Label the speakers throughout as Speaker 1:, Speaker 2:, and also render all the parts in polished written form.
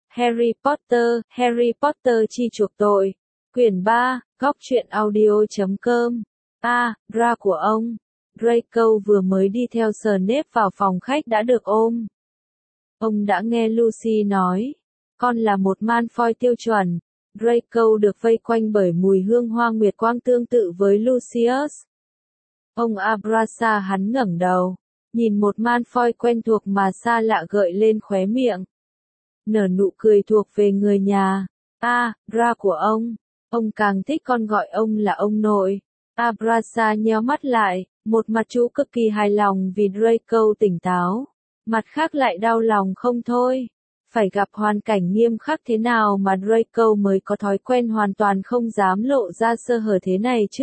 Speaker 1: Harry Potter chi chuộc tội. Quyển 3, góc truyện audio.com. Ra của ông. Draco vừa mới đi theo Snape vào phòng khách đã được ôm. Ông đã nghe Lucy nói, con là một Malfoy tiêu chuẩn. Draco được vây quanh bởi mùi hương hoa nguyệt quang tương tự với Lucius. Ông Abrasa hắn ngẩng đầu, nhìn một Malfoy quen thuộc mà xa lạ gợi lên khóe miệng. Nở nụ cười thuộc về người nhà. Ra của ông càng thích con gọi ông là ông nội. Abrasa nheo mắt lại, một mặt chú cực kỳ hài lòng vì Draco tỉnh táo, mặt khác lại đau lòng không thôi. Phải gặp hoàn cảnh nghiêm khắc thế nào mà Draco mới có thói quen hoàn toàn không dám lộ ra sơ hở thế này chứ?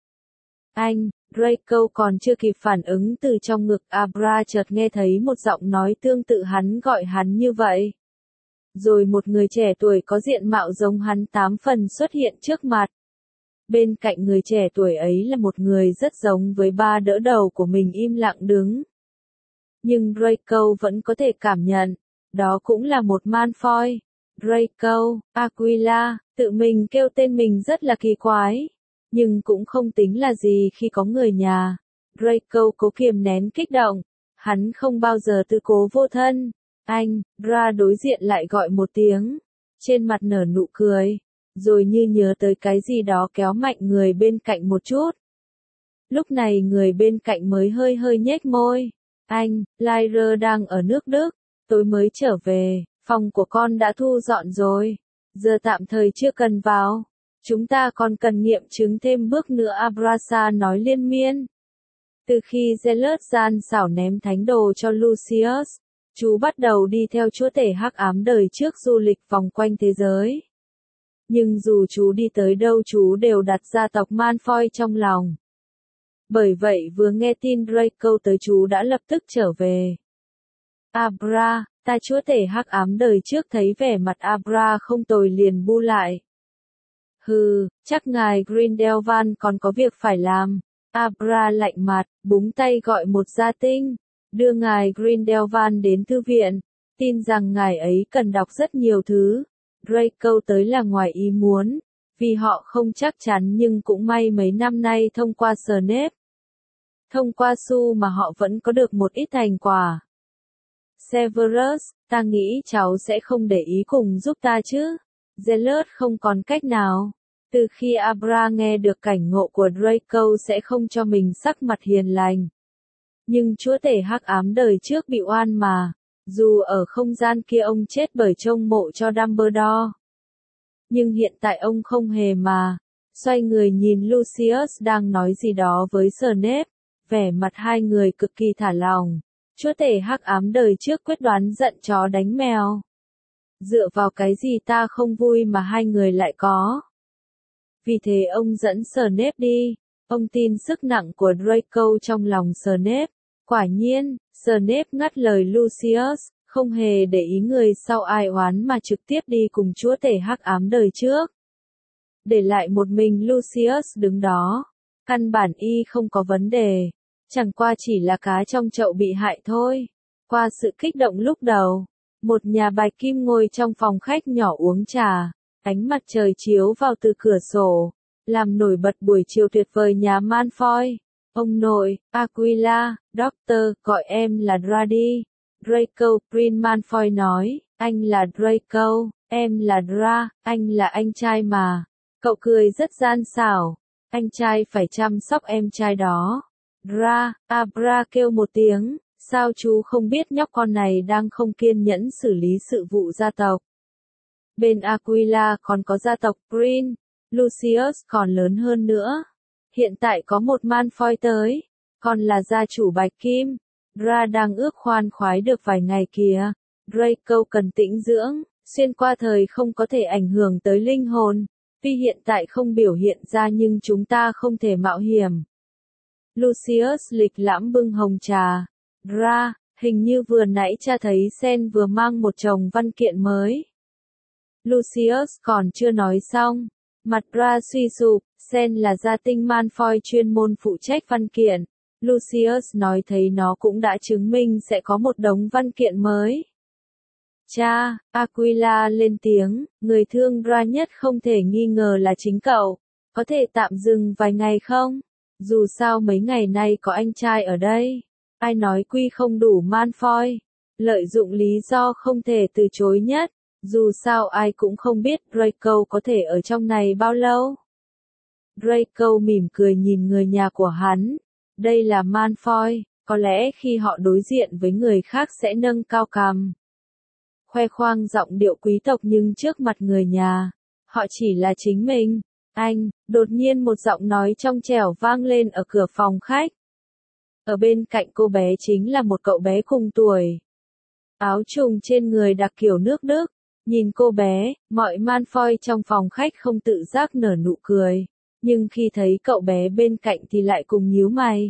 Speaker 1: Draco còn chưa kịp phản ứng từ trong ngực Abra chợt nghe thấy một giọng nói tương tự hắn gọi hắn như vậy. Rồi một người trẻ tuổi có diện mạo giống hắn 8 phần xuất hiện trước mặt. Bên cạnh người trẻ tuổi ấy là một người rất giống với ba đỡ đầu của mình im lặng đứng. Nhưng Draco vẫn có thể cảm nhận, đó cũng là một Malfoy. Draco, Aquila, tự mình kêu tên mình rất là kỳ quái. Nhưng cũng không tính là gì khi có người nhà. Draco cố kiềm nén kích động. Hắn không bao giờ tư cố vô thân. Ra đối diện lại gọi một tiếng. Trên mặt nở nụ cười. Rồi như nhớ tới cái gì đó kéo mạnh người bên cạnh một chút. Lúc này người bên cạnh mới hơi nhếch môi. Lyra đang ở nước Đức. Tối mới trở về, phòng của con đã thu dọn rồi. Giờ tạm thời chưa cần vào. Chúng ta còn cần nghiệm chứng thêm bước nữa, Abrasa nói liên miên. Từ khi Zealot gian xảo ném thánh đồ cho Lucius, chú bắt đầu đi theo chúa tể hắc ám đời trước du lịch vòng quanh thế giới. Nhưng dù chú đi tới đâu chú đều đặt gia tộc Malfoy trong lòng. Bởi vậy vừa nghe tin Draco tới chú đã lập tức trở về. Abra, ta chúa tể hắc ám đời trước thấy vẻ mặt Abra không tồi liền bu lại. Chắc ngài Grindelwald còn có việc phải làm. Abra lạnh mặt, búng tay gọi một gia tinh, đưa ngài Grindelwald đến thư viện, tin rằng ngài ấy cần đọc rất nhiều thứ. Draco tới là ngoài ý muốn, vì họ không chắc chắn nhưng cũng may mấy năm nay thông qua Snape. Thông qua Su mà họ vẫn có được một ít thành quả. Severus, ta nghĩ cháu sẽ không để ý cùng giúp ta chứ. Zealot không còn cách nào. Từ khi Abra nghe được cảnh ngộ của Draco sẽ không cho mình sắc mặt hiền lành. Nhưng chúa tể hắc ám đời trước bị oan mà. Dù ở không gian kia ông chết bởi trông mộ cho Dumbledore. Nhưng hiện tại ông không hề mà. Xoay người nhìn Lucius đang nói gì đó với Snape. Vẻ mặt hai người cực kỳ thả lỏng. Chúa tể hắc ám đời trước quyết đoán giận chó đánh mèo. Dựa vào cái gì ta không vui mà hai người lại có. Vì thế ông dẫn Snape đi. Ông tin sức nặng của Draco trong lòng Snape. Quả nhiên, Snape ngắt lời Lucius, không hề để ý người sau ai oán mà trực tiếp đi cùng chúa tể hắc ám đời trước. Để lại một mình Lucius đứng đó. Căn bản y không có vấn đề. Chẳng qua chỉ là cá trong chậu bị hại thôi. Qua sự kích động lúc đầu, một nhà bạch kim ngồi trong phòng khách nhỏ uống trà. Ánh mặt trời chiếu vào từ cửa sổ, làm nổi bật buổi chiều tuyệt vời nhà Malfoy. Ông nội, Aquila, Doctor, gọi em là Dra đi. Draco, Prince Malfoy nói, anh là Draco, em là Dra, anh là anh trai mà. Cậu cười rất gian xảo, anh trai phải chăm sóc em trai đó. Dra, Abra kêu một tiếng, sao chú không biết nhóc con này đang không kiên nhẫn xử lý sự vụ gia tộc. Bên Aquila còn có gia tộc Prince, Lucius còn lớn hơn nữa. Hiện tại có một Malfoy tới, còn là gia chủ Bạch Kim. Dra đang ước khoan khoái được vài ngày kìa. Draco cần tĩnh dưỡng, xuyên qua thời không có thể ảnh hưởng tới linh hồn. Tuy hiện tại không biểu hiện ra nhưng chúng ta không thể mạo hiểm. Lucius lịch lãm bưng hồng trà. Dra, hình như vừa nãy cha thấy Sen vừa mang một chồng văn kiện mới. Lucius còn chưa nói xong. Mặt Dra suy sụp, Sen là gia tinh Malfoy chuyên môn phụ trách văn kiện. Lucius nói thấy nó cũng đã chứng minh sẽ có một đống văn kiện mới. Cha, Aquila lên tiếng, người thương Ra nhất không thể nghi ngờ là chính cậu. Có thể tạm dừng vài ngày không? Dù sao mấy ngày nay có anh trai ở đây. Ai nói quy không đủ Malfoy. Lợi dụng lý do không thể từ chối nhất. Dù sao ai cũng không biết Draco có thể ở trong này bao lâu. Draco mỉm cười nhìn người nhà của hắn. Đây là Malfoy, có lẽ khi họ đối diện với người khác sẽ nâng cao cằm. Khoe khoang giọng điệu quý tộc nhưng trước mặt người nhà, họ chỉ là chính mình. Anh, đột nhiên một giọng nói trong trẻo vang lên ở cửa phòng khách. Ở bên cạnh cô bé chính là một cậu bé cùng tuổi. Áo trùng trên người đặc kiểu nước Đức. Nhìn cô bé, mọi Malfoy trong phòng khách không tự giác nở nụ cười. Nhưng khi thấy cậu bé bên cạnh thì lại cùng nhíu mày.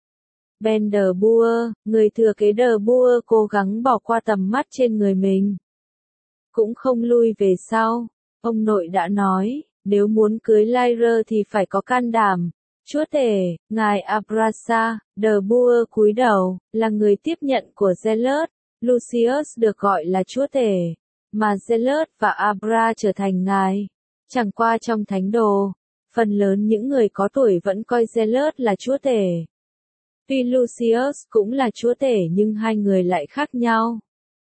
Speaker 1: Ben de Boer, người thừa kế de Boer cố gắng bỏ qua tầm mắt trên người mình. Cũng không lui về sau. Ông nội đã nói, nếu muốn cưới Lyra thì phải có can đảm. Chúa tể, ngài Abrasa, de Boer cúi đầu, là người tiếp nhận của Zealot. Lucius được gọi là chúa tể, mà Zealot và Abra trở thành ngài. Chẳng qua trong thánh đồ, phần lớn những người có tuổi vẫn coi Zealot là chúa tể. Tuy Lucius cũng là chúa tể nhưng hai người lại khác nhau.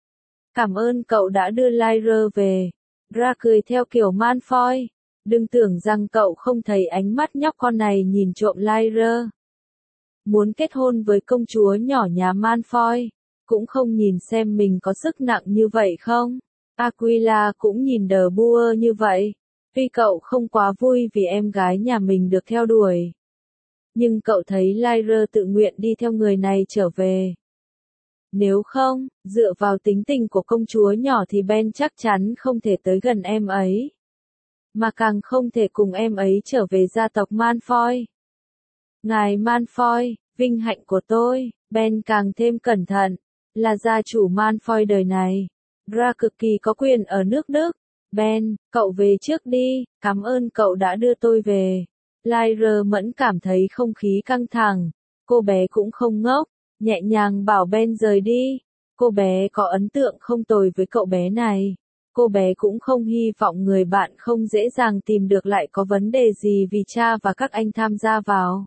Speaker 1: Cảm ơn cậu đã đưa Lyra về. Ra cười theo kiểu Malfoy. Đừng tưởng rằng cậu không thấy ánh mắt nhóc con này nhìn trộm Lyra. Muốn kết hôn với công chúa nhỏ nhà Malfoy, cũng không nhìn xem mình có sức nặng như vậy không? Aquila cũng nhìn de Boer như vậy. Tuy cậu không quá vui vì em gái nhà mình được theo đuổi. Nhưng cậu thấy Lyra tự nguyện đi theo người này trở về. Nếu không, dựa vào tính tình của công chúa nhỏ thì Ben chắc chắn không thể tới gần em ấy. Mà càng không thể cùng em ấy trở về gia tộc Malfoy. Ngài Malfoy, vinh hạnh của tôi, Ben càng thêm cẩn thận, là gia chủ Malfoy đời này. Ra cực kỳ có quyền ở nước Đức. Ben, cậu về trước đi, cảm ơn cậu đã đưa tôi về. Lyra mẫn cảm thấy không khí căng thẳng. Cô bé cũng không ngốc, nhẹ nhàng bảo Ben rời đi. Cô bé có ấn tượng không tồi với cậu bé này. Cô bé cũng không hy vọng người bạn không dễ dàng tìm được lại có vấn đề gì vì cha và các anh tham gia vào.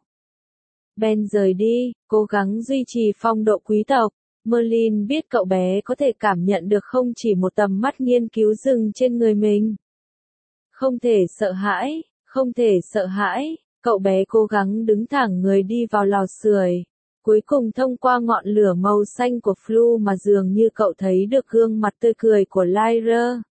Speaker 1: Ben rời đi, cố gắng duy trì phong độ quý tộc. Merlin biết cậu bé có thể cảm nhận được không chỉ một tầm mắt nghiên cứu rừng trên người mình. Không thể sợ hãi, không thể sợ hãi, cậu bé cố gắng đứng thẳng người đi vào lò sưởi. Cuối cùng thông qua ngọn lửa màu xanh của Flu mà dường như cậu thấy được gương mặt tươi cười của Lyra.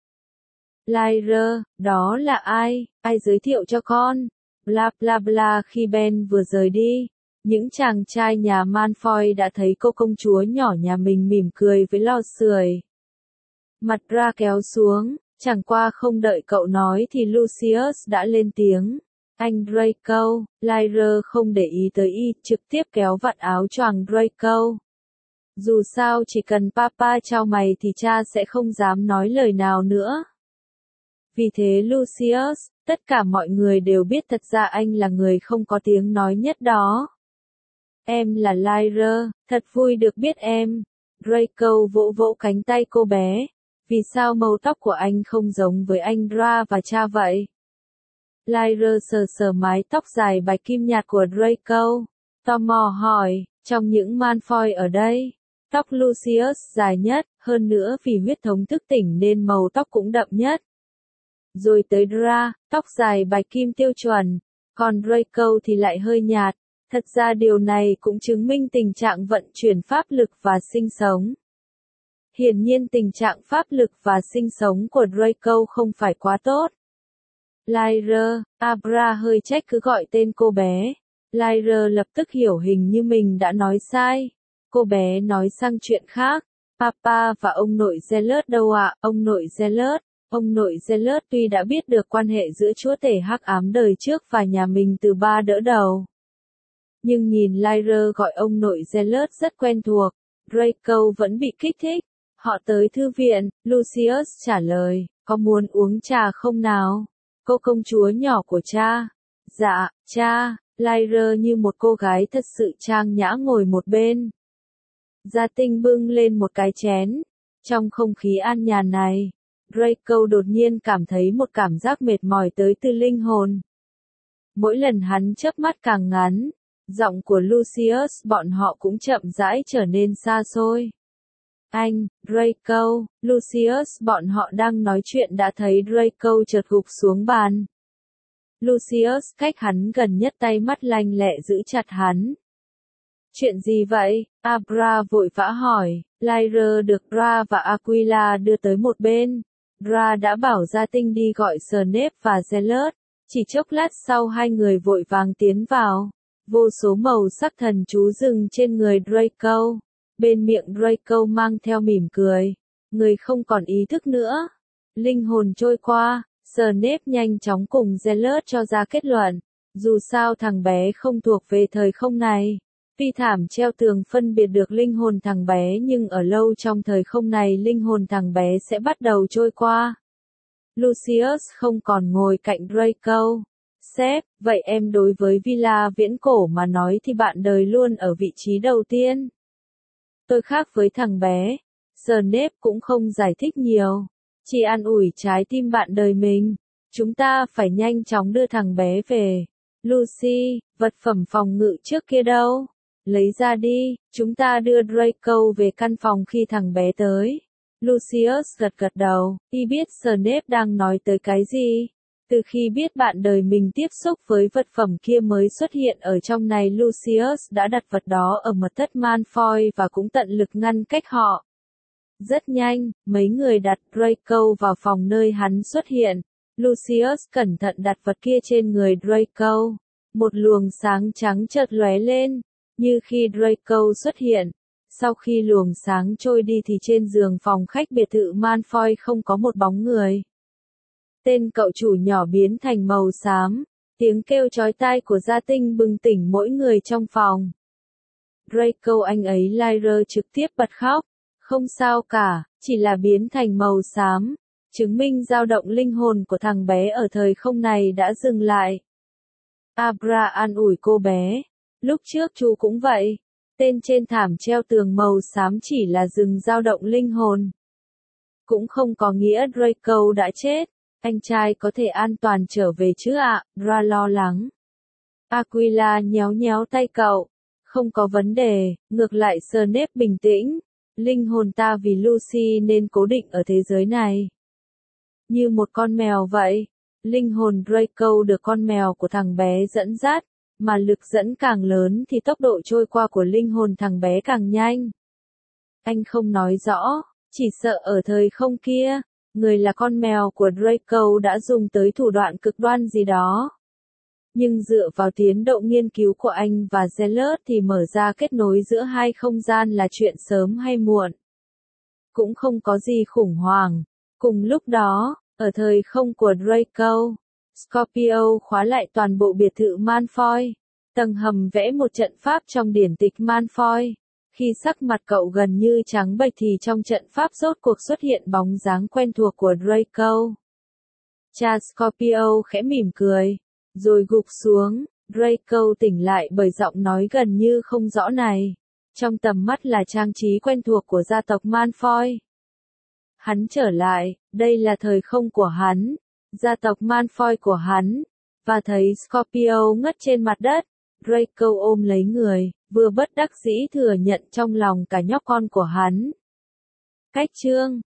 Speaker 1: Lyra, đó là ai? Ai giới thiệu cho con? Bla bla bla. Khi Ben vừa rời đi, những chàng trai nhà Malfoy đã thấy cô công chúa nhỏ nhà mình mỉm cười với lò sưởi. Mặt Ra kéo xuống, chẳng qua không đợi cậu nói thì Lucius đã lên tiếng. Anh Draco, Lyra không để ý tới y, trực tiếp kéo vạt áo choàng Draco. Dù sao chỉ cần papa chau mày thì cha sẽ không dám nói lời nào nữa. Vì thế Lucius, tất cả mọi người đều biết thật ra anh là người không có tiếng nói nhất đó. Em là Lyra, thật vui được biết em. Draco vỗ vỗ cánh tay cô bé. Vì sao màu tóc của anh không giống với anh Ra và cha vậy? Lyra sờ sờ mái tóc dài bạch kim nhạt của Draco. Tò mò hỏi, trong những Malfoy ở đây, tóc Lucius dài nhất, hơn nữa vì huyết thống thức tỉnh nên màu tóc cũng đậm nhất. Rồi tới Ra, tóc dài bạch kim tiêu chuẩn, còn Draco thì lại hơi nhạt. Thật ra điều này cũng chứng minh tình trạng vận chuyển pháp lực và sinh sống. Hiển nhiên tình trạng pháp lực và sinh sống của Draco không phải quá tốt. Lyra, Abra hơi trách cứ gọi tên cô bé. Lyra lập tức hiểu hình như mình đã nói sai. Cô bé nói sang chuyện khác. Papa và ông nội Zealot đâu ạ? Ông nội Zealot. Ông nội Zealot tuy đã biết được quan hệ giữa chúa tể hắc ám đời trước và nhà mình từ ba đỡ đầu. Nhưng nhìn Lyra gọi ông nội Zealot rất quen thuộc. Draco vẫn bị kích thích. Họ tới thư viện, Lucius trả lời, có muốn uống trà không nào? Cô công chúa nhỏ của cha. Dạ, cha. Lyra như một cô gái thật sự trang nhã ngồi một bên. Gia Tinh bưng lên một cái chén. Trong không khí an nhàn này, Draco đột nhiên cảm thấy một cảm giác mệt mỏi tới từ linh hồn. Mỗi lần hắn chớp mắt càng ngắn, giọng của Lucius bọn họ cũng chậm rãi trở nên xa xôi. Anh, Draco, Lucius bọn họ đang nói chuyện đã thấy Draco chợt gục xuống bàn. Lucius cách hắn gần nhất tay mắt lanh lẹ giữ chặt hắn. Chuyện gì vậy? Abra vội vã hỏi. Lyra được Ra và Aquila đưa tới một bên. Ra đã bảo gia tinh đi gọi Snape và Zealot. Chỉ chốc lát sau hai người vội vàng tiến vào. Vô số màu sắc thần chú dừng trên người Draco. Bên miệng Draco mang theo mỉm cười. Người không còn ý thức nữa. Linh hồn trôi qua. Snape nhanh chóng cùng Zealot cho ra kết luận. Dù sao thằng bé không thuộc về thời không này. Phi thảm treo tường phân biệt được linh hồn thằng bé, nhưng ở lâu trong thời không này linh hồn thằng bé sẽ bắt đầu trôi qua. Lucius không còn ngồi cạnh Draco. Sếp, vậy em đối với Villa Viễn Cổ mà nói thì bạn đời luôn ở vị trí đầu tiên. Tôi khác với thằng bé. Snape cũng không giải thích nhiều. Chỉ an ủi trái tim bạn đời mình. Chúng ta phải nhanh chóng đưa thằng bé về. Lucy, vật phẩm phòng ngự trước kia đâu? Lấy ra đi, chúng ta đưa Draco về căn phòng khi thằng bé tới. Lucius gật gật đầu, y biết Snape đang nói tới cái gì. Từ khi biết bạn đời mình tiếp xúc với vật phẩm kia mới xuất hiện ở trong này, Lucius đã đặt vật đó ở mật thất Malfoy và cũng tận lực ngăn cách họ. Rất nhanh, mấy người đặt Draco vào phòng nơi hắn xuất hiện. Lucius cẩn thận đặt vật kia trên người Draco. Một luồng sáng trắng chợt lóe lên, như khi Draco xuất hiện. Sau khi luồng sáng trôi đi thì trên giường phòng khách biệt thự Malfoy không có một bóng người. Tên cậu chủ nhỏ biến thành màu xám, tiếng kêu chói tai của gia tinh bừng tỉnh mỗi người trong phòng. Draco anh ấy, Lyra trực tiếp bật khóc. Không sao cả, chỉ là biến thành màu xám, chứng minh dao động linh hồn của thằng bé ở thời không này đã dừng lại. Abra an ủi cô bé. Lúc trước chú cũng vậy. Tên trên thảm treo tường màu xám chỉ là dừng dao động linh hồn. Cũng không có nghĩa Draco đã chết. Anh trai có thể an toàn trở về chứ ạ? Ra lo lắng. Aquila nhéo nhéo tay cậu. Không có vấn đề, ngược lại Snape bình tĩnh. Linh hồn ta vì Lucy nên cố định ở thế giới này. Như một con mèo vậy. Linh hồn Draco được con mèo của thằng bé dẫn dắt. Mà lực dẫn càng lớn thì tốc độ trôi qua của linh hồn thằng bé càng nhanh. Anh không nói rõ, chỉ sợ ở thời không kia, người là con mèo của Draco đã dùng tới thủ đoạn cực đoan gì đó. Nhưng dựa vào tiến độ nghiên cứu của anh và Zealot thì mở ra kết nối giữa hai không gian là chuyện sớm hay muộn. Cũng không có gì khủng hoảng. Cùng lúc đó, ở thời không của Draco, Scorpio khóa lại toàn bộ biệt thự Malfoy. Tầng hầm vẽ một trận pháp trong điển tịch Malfoy. Khi sắc mặt cậu gần như trắng bệch thì trong trận pháp rốt cuộc xuất hiện bóng dáng quen thuộc của Draco. Cha Scorpio khẽ mỉm cười, rồi gục xuống. Draco tỉnh lại bởi giọng nói gần như không rõ này. Trong tầm mắt là trang trí quen thuộc của gia tộc Malfoy. Hắn trở lại, đây là thời không của hắn, gia tộc Malfoy của hắn, và thấy Scorpio ngất trên mặt đất. Draco ôm lấy người, vừa bất đắc dĩ thừa nhận trong lòng cả nhóc con của hắn. Cách chương